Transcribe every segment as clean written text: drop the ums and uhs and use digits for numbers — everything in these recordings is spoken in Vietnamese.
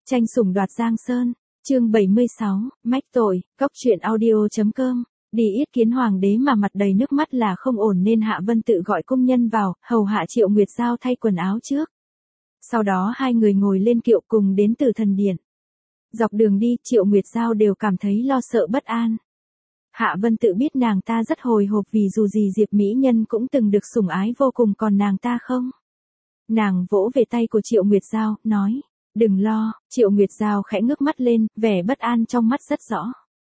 Tranh sủng đoạt Giang Sơn, chương 76, mách tội, cóc truyện audio.com. Đi yết kiến hoàng đế mà mặt đầy nước mắt là không ổn nên Hạ Vân Tự gọi công nhân vào, hầu hạ Triệu Nguyệt Giao thay quần áo trước. Sau đó hai người ngồi lên kiệu cùng đến Tử Thần Điện. Dọc đường đi, Triệu Nguyệt Giao đều cảm thấy lo sợ bất an. Hạ Vân Tự biết nàng ta rất hồi hộp vì dù gì Diệp Mỹ Nhân cũng từng được sủng ái vô cùng còn nàng ta không. Nàng vỗ về tay của Triệu Nguyệt Giao, nói, đừng lo. Triệu Nguyệt Giao khẽ ngước mắt lên, vẻ bất an trong mắt rất rõ.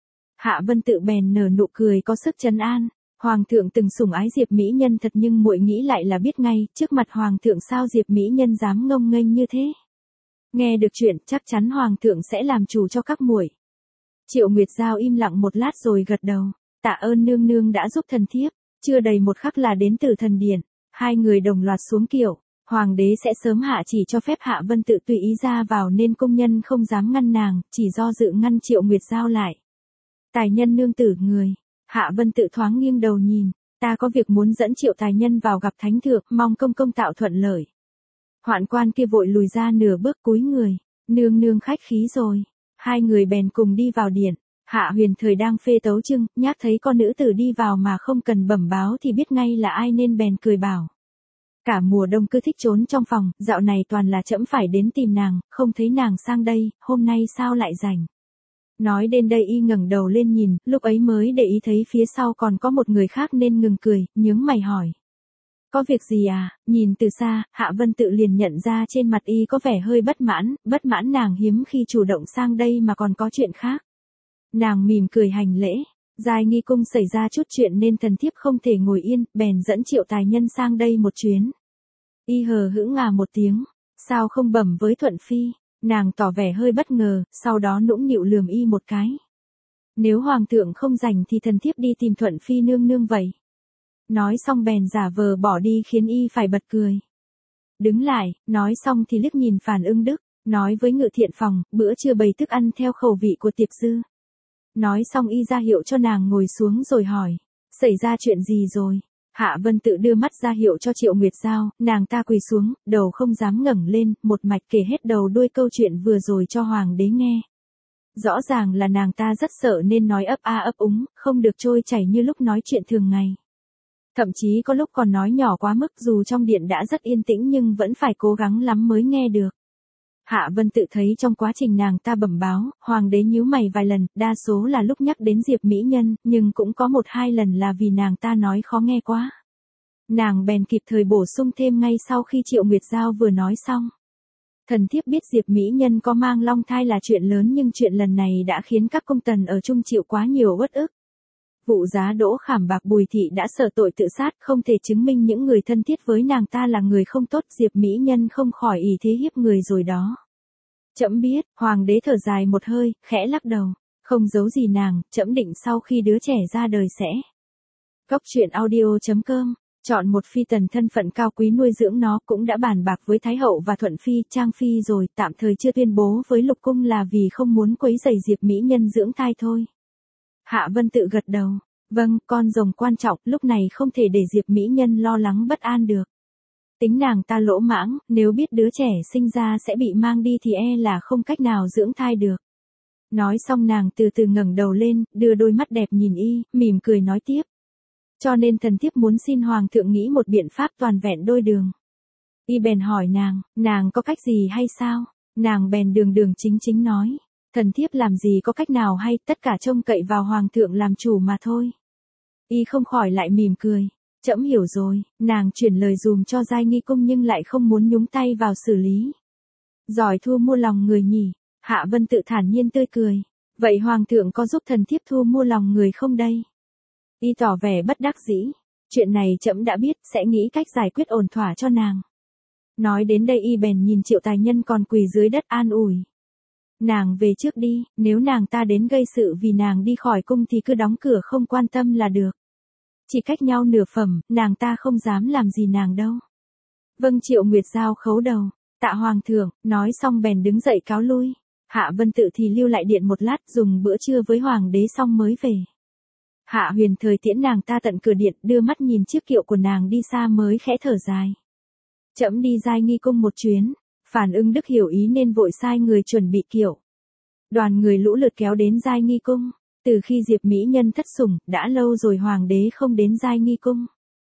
Hạ Vân Tự bèn nở nụ cười có sức trấn an. Hoàng thượng từng sủng ái Diệp Mỹ Nhân thật nhưng muội nghĩ lại là biết ngay, trước mặt Hoàng thượng sao Diệp Mỹ Nhân dám ngông nghênh như thế. Nghe được chuyện chắc chắn Hoàng thượng sẽ làm chủ cho các muội. Triệu Nguyệt Giao im lặng một lát rồi gật đầu. Tạ ơn nương nương đã giúp thần thiếp. Chưa đầy một khắc là đến Tử Thần Điện. Hai người đồng loạt xuống kiệu. Hoàng đế sẽ sớm hạ chỉ cho phép Hạ Vân Tự tùy ý ra vào nên công nhân không dám ngăn nàng, chỉ do dự ngăn Triệu Nguyệt Giao lại. Tài nhân nương tử người. Hạ Vân Tự thoáng nghiêng đầu nhìn. Ta có việc muốn dẫn Triệu tài nhân vào gặp thánh thượng, mong công công tạo thuận lợi. Hoạn quan kia vội lùi ra nửa bước cúi người. Nương nương khách khí rồi. Hai người bèn cùng đi vào điện. Hạ Huyền Thời đang phê tấu chương, nhác thấy con nữ tử đi vào mà không cần bẩm báo thì biết ngay là ai nên bèn cười bảo. Cả mùa đông cứ thích trốn trong phòng, dạo này toàn là trẫm phải đến tìm nàng, không thấy nàng sang đây, hôm nay sao lại rảnh. Nói đến đây y ngẩng đầu lên nhìn, lúc ấy mới để ý thấy phía sau còn có một người khác nên ngừng cười, nhướng mày hỏi. Có việc gì à? Nhìn từ xa, Hạ Vân Tự liền nhận ra trên mặt y có vẻ hơi bất mãn nàng hiếm khi chủ động sang đây mà còn có chuyện khác. Nàng mỉm cười hành lễ. Giai nghi cung xảy ra chút chuyện nên thần thiếp không thể ngồi yên, bèn dẫn Triệu tài nhân sang đây một chuyến. Y hờ hững ngà một tiếng, sao không bẩm với Thuận Phi, nàng tỏ vẻ hơi bất ngờ, sau đó nũng nịu lườm y một cái. Nếu hoàng thượng không rảnh thì thần thiếp đi tìm Thuận Phi nương nương vậy. Nói xong bèn giả vờ bỏ đi khiến y phải bật cười. Đứng lại, nói xong thì liếc nhìn Phàn Ưng Đức, nói với Ngự Thiện Phòng, bữa trưa bày thức ăn theo khẩu vị của Tiệp Dư. Nói xong y ra hiệu cho nàng ngồi xuống rồi hỏi, xảy ra chuyện gì rồi? Hạ Vân Tự đưa mắt ra hiệu cho Triệu Nguyệt Giao, nàng ta quỳ xuống, đầu không dám ngẩng lên, một mạch kể hết đầu đuôi câu chuyện vừa rồi cho hoàng đế nghe. Rõ ràng là nàng ta rất sợ nên nói ấp a ấp úng, không được trôi chảy như lúc nói chuyện thường ngày. Thậm chí có lúc còn nói nhỏ quá mức dù trong điện đã rất yên tĩnh nhưng vẫn phải cố gắng lắm mới nghe được. Hạ Vân Tự thấy trong quá trình nàng ta bẩm báo, hoàng đế nhíu mày vài lần, đa số là lúc nhắc đến Diệp Mỹ Nhân, nhưng cũng có một hai lần là vì nàng ta nói khó nghe quá. Nàng bèn kịp thời bổ sung thêm ngay sau khi Triệu Nguyệt Giao vừa nói xong. Thần thiếp biết Diệp Mỹ Nhân có mang long thai là chuyện lớn nhưng chuyện lần này đã khiến các công tần ở chung chịu quá nhiều uất ức. Vụ giá đỗ khảm bạc Bùi Thị đã sở tội tự sát không thể chứng minh những người thân thiết với nàng ta là người không tốt Diệp Mỹ Nhân không khỏi ỷ thế hiếp người rồi đó. Trẫm biết, hoàng đế thở dài một hơi, khẽ lắc đầu, không giấu gì nàng, trẫm định sau khi đứa trẻ ra đời sẽ. Cóc truyện audio.com, chọn một phi tần thân phận cao quý nuôi dưỡng nó cũng đã bàn bạc với Thái Hậu và Thuận Phi, Trang Phi rồi, tạm thời chưa tuyên bố với Lục Cung là vì không muốn quấy rầy Diệp Mỹ Nhân dưỡng thai thôi. Hạ Vân Tự gật đầu, vâng, con rồng quan trọng, lúc này không thể để Diệp Mỹ Nhân lo lắng bất an được. Tính nàng ta lỗ mãng, nếu biết đứa trẻ sinh ra sẽ bị mang đi thì e là không cách nào dưỡng thai được. Nói xong nàng từ từ ngẩng đầu lên, đưa đôi mắt đẹp nhìn y, mỉm cười nói tiếp. Cho nên thần thiếp muốn xin hoàng thượng nghĩ một biện pháp toàn vẹn đôi đường. Y bèn hỏi nàng có cách gì hay sao? Nàng bèn đường chính nói. Thần thiếp làm gì có cách nào hay, tất cả trông cậy vào hoàng thượng làm chủ mà thôi. Y không khỏi lại mỉm cười. Trẫm hiểu rồi, nàng chuyển lời dùm cho Giai nghi cung nhưng lại không muốn nhúng tay vào xử lý. Giỏi thu mua lòng người nhỉ? Hạ Vân Tự thản nhiên tươi cười. Vậy hoàng thượng có giúp thần thiếp thu mua lòng người không đây? Y tỏ vẻ bất đắc dĩ. Chuyện này trẫm đã biết, sẽ nghĩ cách giải quyết ổn thỏa cho nàng. Nói đến đây y bèn nhìn Triệu tài nhân còn quỳ dưới đất an ủi. Nàng về trước đi, nếu nàng ta đến gây sự vì nàng đi khỏi cung thì cứ đóng cửa không quan tâm là được. Chỉ cách nhau nửa phẩm, nàng ta không dám làm gì nàng đâu. Vâng. Triệu Nguyệt Giao khấu đầu, tạ hoàng thượng, nói xong bèn đứng dậy cáo lui. Hạ Vân Tự thì lưu lại điện một lát dùng bữa trưa với hoàng đế xong mới về. Hạ Huyền Thời tiễn nàng ta tận cửa điện đưa mắt nhìn chiếc kiệu của nàng đi xa mới khẽ thở dài. Trẫm đi Giai nghi cung một chuyến, Phản Ưng Đức hiểu ý nên vội sai người chuẩn bị kiệu. Đoàn người lũ lượt kéo đến Giai Nghi Cung. Từ khi Diệp Mỹ Nhân thất sủng, đã lâu rồi hoàng đế không đến Giai Nghi Cung.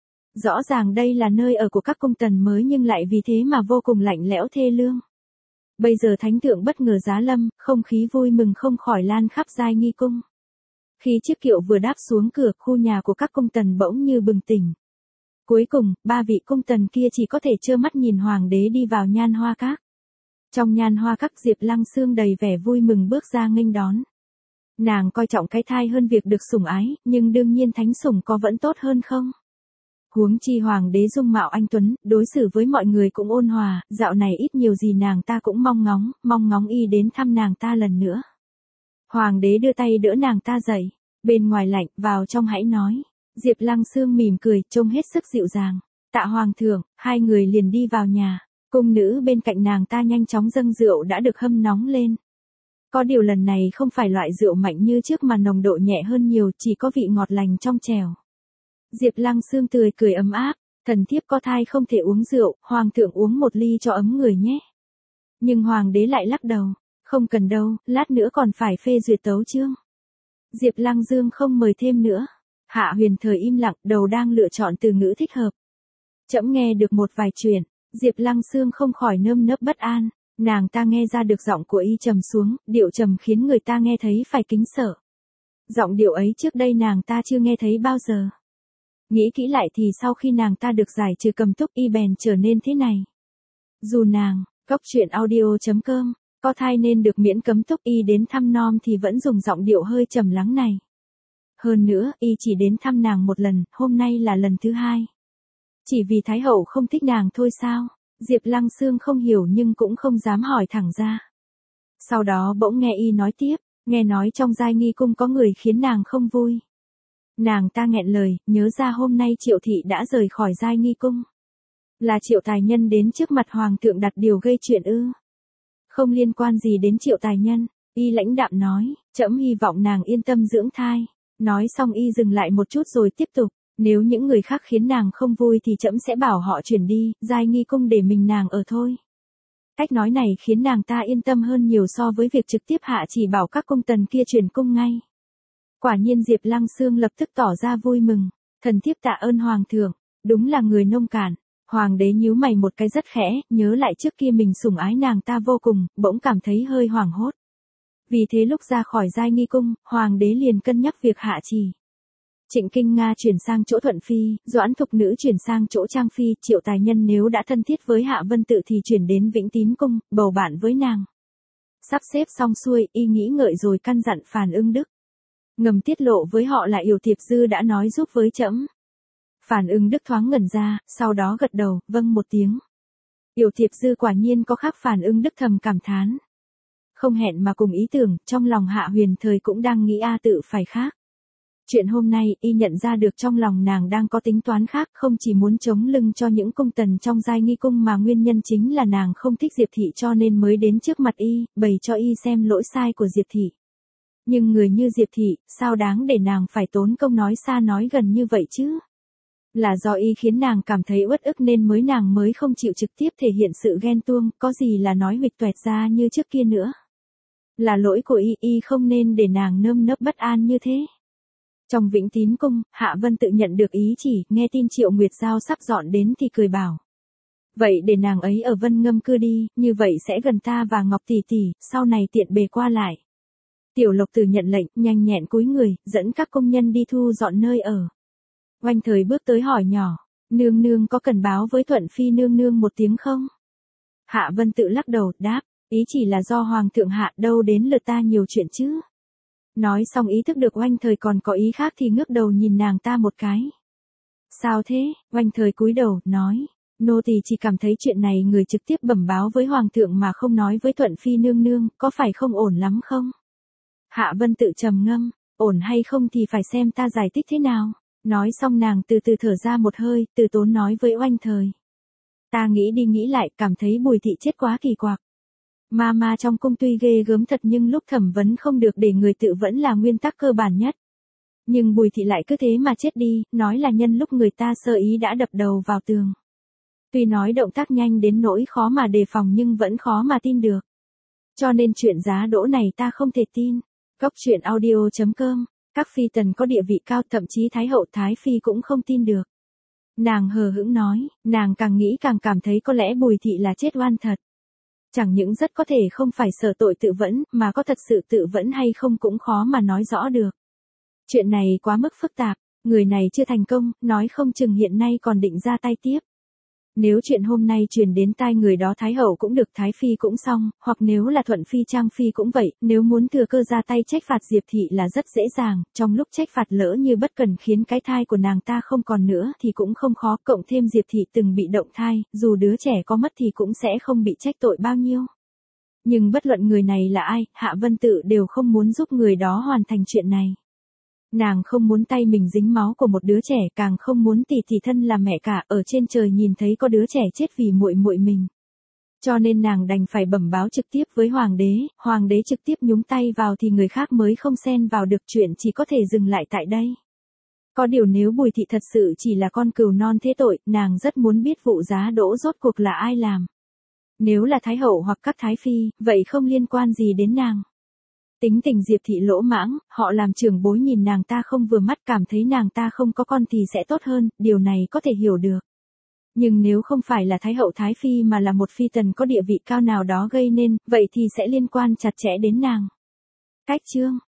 Rõ ràng đây là nơi ở của các cung tần mới nhưng lại vì thế mà vô cùng lạnh lẽo thê lương. Bây giờ thánh thượng bất ngờ giá lâm, không khí vui mừng không khỏi lan khắp Giai Nghi Cung. Khi chiếc kiệu vừa đáp xuống cửa, khu nhà của các cung tần bỗng như bừng tỉnh. Cuối cùng, 3 vị cung tần kia chỉ có thể trơ mắt nhìn hoàng đế đi vào Nhan Hoa Các. Trong Nhan Hoa Các, Diệp Lăng Xương đầy vẻ vui mừng bước ra nghênh đón. Nàng coi trọng cái thai hơn việc được sủng ái, nhưng đương nhiên thánh sủng có vẫn tốt hơn không? Huống chi hoàng đế dung mạo anh tuấn, đối xử với mọi người cũng ôn hòa, dạo này ít nhiều gì nàng ta cũng mong ngóng y đến thăm nàng ta lần nữa. Hoàng đế đưa tay đỡ nàng ta dậy, bên ngoài lạnh, vào trong hãy nói. Diệp Lăng Xương mỉm cười, trông hết sức dịu dàng. Tạ hoàng thượng, hai người liền đi vào nhà. Cung nữ bên cạnh nàng ta nhanh chóng dâng rượu đã được hâm nóng lên. Có điều lần này không phải loại rượu mạnh như trước mà nồng độ nhẹ hơn nhiều, chỉ có vị ngọt lành trong trẻo. Diệp Lăng Xương tươi cười ấm áp, thần thiếp có thai không thể uống rượu, hoàng thượng uống một ly cho ấm người nhé. Nhưng hoàng đế lại lắc đầu, không cần đâu, lát nữa còn phải phê duyệt tấu chương. Diệp Lăng Dương không mời thêm nữa. Hạ Huyền Thời im lặng, đầu đang lựa chọn từ ngữ thích hợp. Trẫm nghe được một vài chuyện, Diệp Lăng Xương không khỏi nơm nớp bất an. Nàng ta nghe ra được giọng của y trầm xuống, điệu trầm khiến người ta nghe thấy phải kính sợ. Giọng điệu ấy trước đây nàng ta chưa nghe thấy bao giờ. Nghĩ kỹ lại thì sau khi nàng ta được giải trừ cầm túc y bèn trở nên thế này. Dù nàng, Cốc Truyện Audio.com, có thai nên được miễn cấm túc y đến thăm nom thì vẫn dùng giọng điệu hơi trầm lắng này. Hơn nữa, y chỉ đến thăm nàng một lần, hôm nay là lần thứ 2. Chỉ vì Thái Hậu không thích nàng thôi sao? Diệp Lăng Xương không hiểu nhưng cũng không dám hỏi thẳng ra. Sau đó bỗng nghe y nói tiếp, nghe nói trong Giai Nghi Cung có người khiến nàng không vui. Nàng ta nghẹn lời, nhớ ra hôm nay Triệu Thị đã rời khỏi Giai Nghi Cung. Là Triệu Tài Nhân đến trước mặt hoàng thượng đặt điều gây chuyện ư? Không liên quan gì đến Triệu Tài Nhân, y lãnh đạm nói, trẫm hy vọng nàng yên tâm dưỡng thai. Nói xong y dừng lại một chút rồi tiếp tục, nếu những người khác khiến nàng không vui thì trẫm sẽ bảo họ chuyển đi, Giai Nghi Cung để mình nàng ở thôi. Cách nói này khiến nàng ta yên tâm hơn nhiều so với việc trực tiếp hạ chỉ bảo các cung tần kia chuyển cung ngay. Quả nhiên Diệp Lăng Xương lập tức tỏ ra vui mừng, thần thiếp tạ ơn hoàng thượng, đúng là người nông cạn. Hoàng đế nhíu mày một cái rất khẽ, nhớ lại trước kia mình sủng ái nàng ta vô cùng, bỗng cảm thấy hơi hoảng hốt. Vì thế lúc ra khỏi Giai Nghi Cung, hoàng đế liền cân nhắc việc hạ chỉ. Trịnh Kinh Nga chuyển sang chỗ Thuận Phi, Doãn Thục Nữ chuyển sang chỗ Trang Phi, Triệu Tài Nhân nếu đã thân thiết với Hạ Vân Tự thì chuyển đến Vĩnh Tín Cung, bầu bạn với nàng. Sắp xếp xong xuôi, y nghĩ ngợi rồi căn dặn Phàn Ưng Đức. Ngầm tiết lộ với họ là Yểu Thiệp Dư đã nói giúp với trẫm. Phàn Ưng Đức thoáng ngẩn ra, sau đó gật đầu, vâng một tiếng. Yểu Thiệp Dư quả nhiên có khác, Phàn Ưng Đức thầm cảm thán. Không hẹn mà cùng ý tưởng, trong lòng Hạ Huyền Thời cũng đang nghĩ tự phải khác. Chuyện hôm nay, y nhận ra được trong lòng nàng đang có tính toán khác, không chỉ muốn chống lưng cho những cung tần trong Giai Nghi Cung mà nguyên nhân chính là nàng không thích Diệp Thị cho nên mới đến trước mặt y, bày cho y xem lỗi sai của Diệp Thị. Nhưng người như Diệp Thị, sao đáng để nàng phải tốn công nói xa nói gần như vậy chứ? Là do y khiến nàng cảm thấy uất ức nên nàng mới không chịu trực tiếp thể hiện sự ghen tuông, có gì là nói huỵch toẹt ra như trước kia nữa. Là lỗi của y không nên để nàng nơm nớp bất an như thế. Trong Vĩnh Tín Cung, Hạ Vân Tự nhận được ý chỉ, nghe tin Triệu Nguyệt Giao sắp dọn đến thì cười bảo. Vậy để nàng ấy ở Vân Ngâm cư đi, như vậy sẽ gần ta và Ngọc tỷ tỷ, sau này tiện bề qua lại. Tiểu Lộc Tử nhận lệnh, nhanh nhẹn cúi người, dẫn các công nhân đi thu dọn nơi ở. Oanh Thời bước tới hỏi nhỏ, nương nương có cần báo với Thuận Phi nương nương một tiếng không? Hạ Vân Tự lắc đầu, đáp, ý chỉ là do hoàng thượng hạ, đâu đến lượt ta nhiều chuyện chứ. Nói xong ý thức được Oanh Thời còn có ý khác thì ngước đầu nhìn nàng ta một cái. Sao thế? Oanh Thời cúi đầu, nói, nô tỳ chỉ cảm thấy chuyện này người trực tiếp bẩm báo với hoàng thượng mà không nói với Thuận Phi nương nương, có phải không ổn lắm không? Hạ Vân Tự trầm ngâm, ổn hay không thì phải xem ta giải thích thế nào. Nói xong nàng từ từ thở ra một hơi, từ tốn nói với Oanh Thời. Ta nghĩ đi nghĩ lại, cảm thấy Bùi Thị chết quá kỳ quặc. Ma trong cung tuy ghê gớm thật nhưng lúc thẩm vấn không được để người tự vẫn là nguyên tắc cơ bản nhất. Nhưng Bùi Thị lại cứ thế mà chết đi, nói là nhân lúc người ta sơ ý đã đập đầu vào tường. Tuy nói động tác nhanh đến nỗi khó mà đề phòng nhưng vẫn khó mà tin được. Cho nên chuyện giá đỗ này ta không thể tin. Góc truyện audio.com, các phi tần có địa vị cao, thậm chí Thái hậu Thái Phi cũng không tin được. Nàng hờ hững nói, nàng càng nghĩ càng cảm thấy có lẽ Bùi Thị là chết oan thật. Chẳng những rất có thể không phải sợ tội tự vẫn, mà có thật sự tự vẫn hay không cũng khó mà nói rõ được. Chuyện này quá mức phức tạp, người này chưa thành công, nói không chừng hiện nay còn định ra tay tiếp. Nếu chuyện hôm nay truyền đến tai người đó Thái hậu cũng được, Thái Phi cũng xong, hoặc nếu là Thuận Phi Trang Phi cũng vậy, nếu muốn thừa cơ ra tay trách phạt Diệp Thị là rất dễ dàng, trong lúc trách phạt lỡ như bất cần khiến cái thai của nàng ta không còn nữa thì cũng không khó, cộng thêm Diệp Thị từng bị động thai, dù đứa trẻ có mất thì cũng sẽ không bị trách tội bao nhiêu. Nhưng bất luận người này là ai, Hạ Vân Tự đều không muốn giúp người đó hoàn thành chuyện này. Nàng không muốn tay mình dính máu của một đứa trẻ, càng không muốn tỷ tỷ thân là mẹ cả ở trên trời nhìn thấy có đứa trẻ chết vì muội muội mình. Cho nên nàng đành phải bẩm báo trực tiếp với hoàng đế trực tiếp nhúng tay vào thì người khác mới không xen vào được, chuyện chỉ có thể dừng lại tại đây. Có điều nếu Bùi Thị thật sự chỉ là con cừu non thế tội, nàng rất muốn biết vụ giá đỗ rốt cuộc là ai làm. Nếu là Thái hậu hoặc các Thái Phi, vậy không liên quan gì đến nàng. Tính tình Diệp Thị lỗ mãng, họ làm trưởng bối nhìn nàng ta không vừa mắt, cảm thấy nàng ta không có con thì sẽ tốt hơn, điều này có thể hiểu được. Nhưng nếu không phải là Thái hậu Thái Phi mà là một phi tần có địa vị cao nào đó gây nên, vậy thì sẽ liên quan chặt chẽ đến nàng. Cách chương